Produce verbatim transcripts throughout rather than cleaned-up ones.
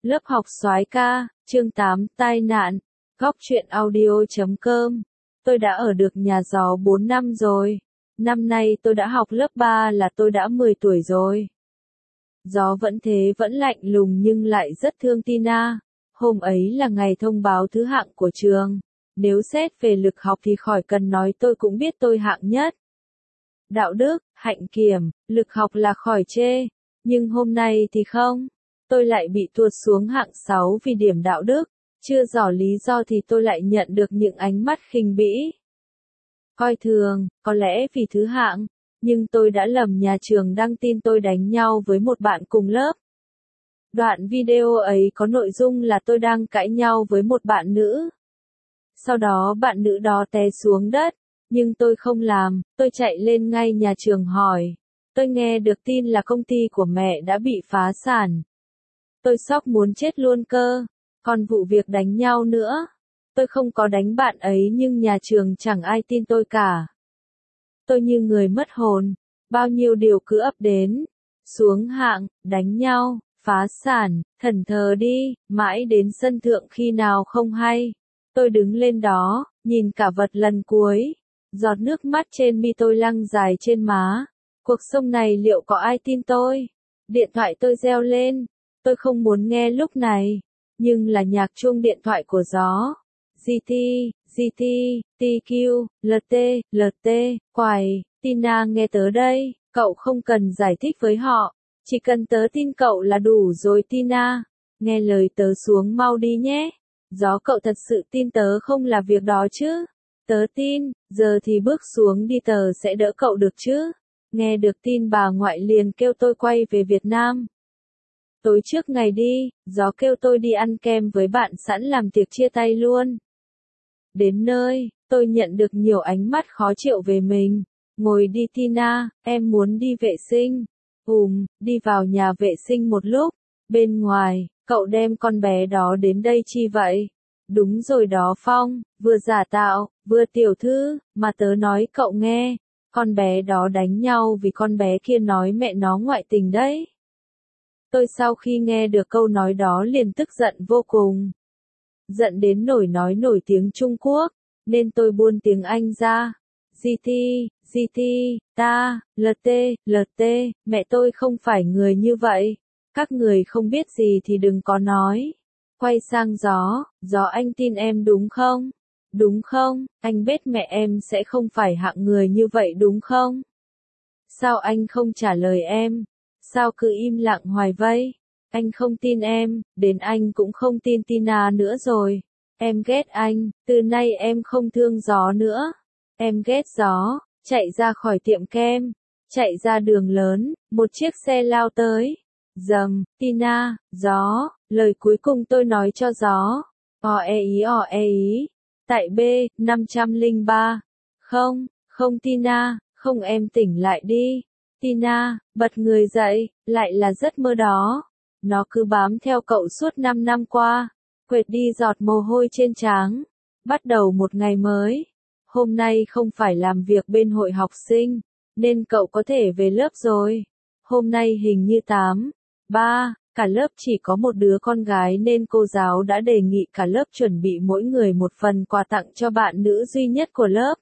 Lớp học soái ca, chương tám, tai nạn. Góc truyện audio chấm com. Tôi đã ở được nhà gió bốn năm rồi. Năm nay tôi đã học lớp ba là tôi đã mười tuổi rồi. Gió vẫn thế vẫn lạnh lùng nhưng lại rất thương Tina. Hôm ấy là ngày thông báo thứ hạng của trường. Nếu xét về lực học thì khỏi cần nói tôi cũng biết tôi hạng nhất. Đạo đức, hạnh kiểm, lực học là khỏi chê. Nhưng hôm nay thì không. Tôi lại bị tuột xuống hạng sáu vì điểm đạo đức. Chưa rõ lý do thì tôi lại nhận được những ánh mắt khinh bỉ. Coi thường, có lẽ vì thứ hạng. Nhưng tôi đã lầm nhà trường đăng tin tôi đánh nhau với một bạn cùng lớp. Đoạn video ấy có nội dung là tôi đang cãi nhau với một bạn nữ. Sau đó bạn nữ đó té xuống đất. Nhưng tôi không làm, tôi chạy lên ngay nhà trường hỏi. Tôi nghe được tin là công ty của mẹ đã bị phá sản. Tôi sốc muốn chết luôn cơ. Còn vụ việc đánh nhau nữa. Tôi không có đánh bạn ấy nhưng nhà trường chẳng ai tin tôi cả. Tôi như người mất hồn. Bao nhiêu điều cứ ập đến. Xuống hạng, đánh nhau, phá sản, thẫn thờ đi, mãi đến sân thượng khi nào không hay. Tôi đứng lên đó, nhìn cả vật lần cuối. Giọt nước mắt trên mi tôi lăn dài trên má. Cuộc sống này liệu có ai tin tôi? Điện thoại tôi reo lên. Tôi không muốn nghe lúc này. Nhưng là nhạc chuông điện thoại của gió. giê tê, giê tê, tê quy, lờ tê, lờ tê, quài, Tina nghe tớ đây, cậu không cần giải thích với họ. Chỉ cần tớ tin cậu là đủ rồi Tina. Nghe lời tớ xuống mau đi nhé. Gió cậu thật sự tin tớ không là việc đó chứ? Tớ tin, giờ thì bước xuống đi tớ sẽ đỡ cậu được chứ? Nghe được tin bà ngoại liền kêu tôi quay về Việt Nam. Tối trước ngày đi, gió kêu tôi đi ăn kem với bạn sẵn làm tiệc chia tay luôn. Đến nơi, tôi nhận được nhiều ánh mắt khó chịu về mình. Ngồi đi Tina, em muốn đi vệ sinh. Ùm, đi vào nhà vệ sinh một lúc. Bên ngoài, cậu đem con bé đó đến đây chi vậy? Đúng rồi đó Phong, vừa giả tạo, vừa tiểu thư, mà tớ nói cậu nghe. Con bé đó đánh nhau vì con bé kia nói mẹ nó ngoại tình đấy. Tôi sau khi nghe được câu nói đó liền tức giận vô cùng. Giận đến nổi nói nổi tiếng Trung Quốc, nên tôi buôn tiếng Anh ra. giê tê, giê tê, ta, lờ tê, lờ tê, mẹ tôi không phải người như vậy. Các người không biết gì thì đừng có nói. Quay sang gió, gió anh tin em đúng không? Đúng không, anh biết mẹ em sẽ không phải hạng người như vậy đúng không? Sao anh không trả lời em? Sao cứ im lặng hoài vậy? Anh không tin em, đến anh cũng không tin Tina nữa rồi. Em ghét anh, từ nay em không thương gió nữa. Em ghét gió, chạy ra khỏi tiệm kem, chạy ra đường lớn, một chiếc xe lao tới. Dầm, Tina, gió, lời cuối cùng tôi nói cho gió. O e ý o e ý. Tại B, năm trăm lẻ ba. Không, không Tina, không em tỉnh lại đi. Tina, bật người dậy, lại là giấc mơ đó. Nó cứ bám theo cậu suốt năm năm qua. Quệt đi giọt mồ hôi trên trán. Bắt đầu một ngày mới. Hôm nay không phải làm việc bên hội học sinh, nên cậu có thể về lớp rồi. Hôm nay hình như tám, ba, cả lớp chỉ có một đứa con gái nên cô giáo đã đề nghị cả lớp chuẩn bị mỗi người một phần quà tặng cho bạn nữ duy nhất của lớp.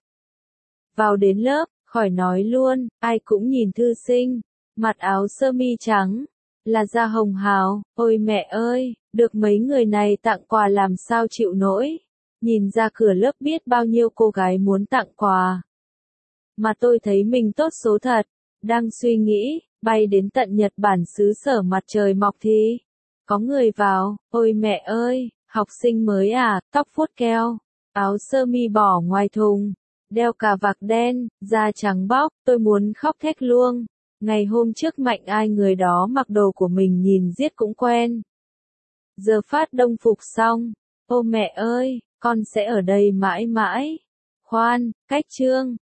Vào đến lớp, khỏi nói luôn, ai cũng nhìn thư sinh, mặc áo sơ mi trắng, là da hồng hào, ôi mẹ ơi, được mấy người này tặng quà làm sao chịu nổi. Nhìn ra cửa lớp biết bao nhiêu cô gái muốn tặng quà. Mà tôi thấy mình tốt số thật, đang suy nghĩ, bay đến tận Nhật Bản xứ sở mặt trời mọc thì có người vào, ôi mẹ ơi, học sinh mới à, tóc vuốt keo, áo sơ mi bỏ ngoài thùng, đeo cà vạt đen, da trắng bóc, tôi muốn khóc thét luôn. Ngày hôm trước mạnh ai người đó mặc đồ của mình nhìn giết cũng quen. Giờ phát đông phục xong, ô mẹ ơi, con sẽ ở đây mãi mãi. Khoan, cách chương,